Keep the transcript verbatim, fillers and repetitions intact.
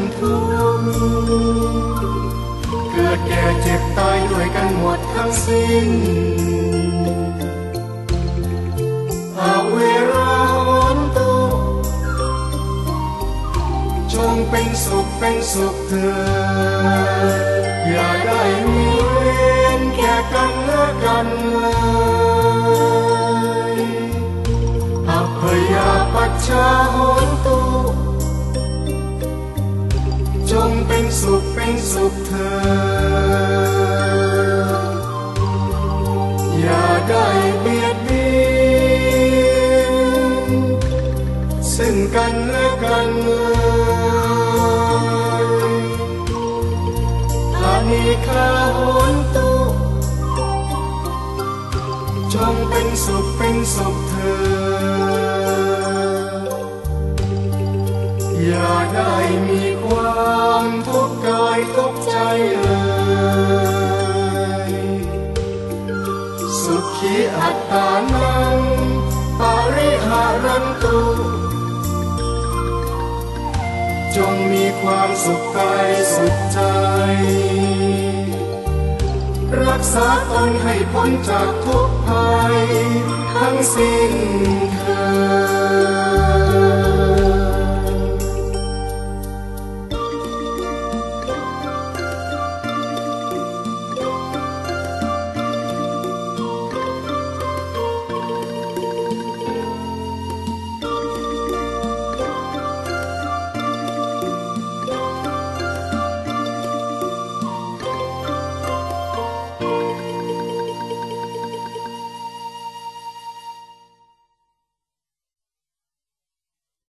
ทุกข์เกิดแก่เจ็บตายด้วยกันหมดทั้งสิ้นอาเวราโหนตุจงเป็นสุขเป็นสุขเถิดอย่าได้มีเวรแก่กันและกันเลยอภยาปัชชาโหนตุจงเป็นสุขเป็นสุขเถิดอย่าได้เบียดเบียนซึ่งกันและกันเลยอานิคาโหนตุจงเป็นสุขเป็นสุขเถิดอย่าได้มีความทุกข์กายทุกข์ใจเลยสุขีอัตตานังปาริหารันตุจงมีความสุขกายสุขใจรักษาตนให้พ้นจากทุกข์ภัยทั้งสิ้นเถิด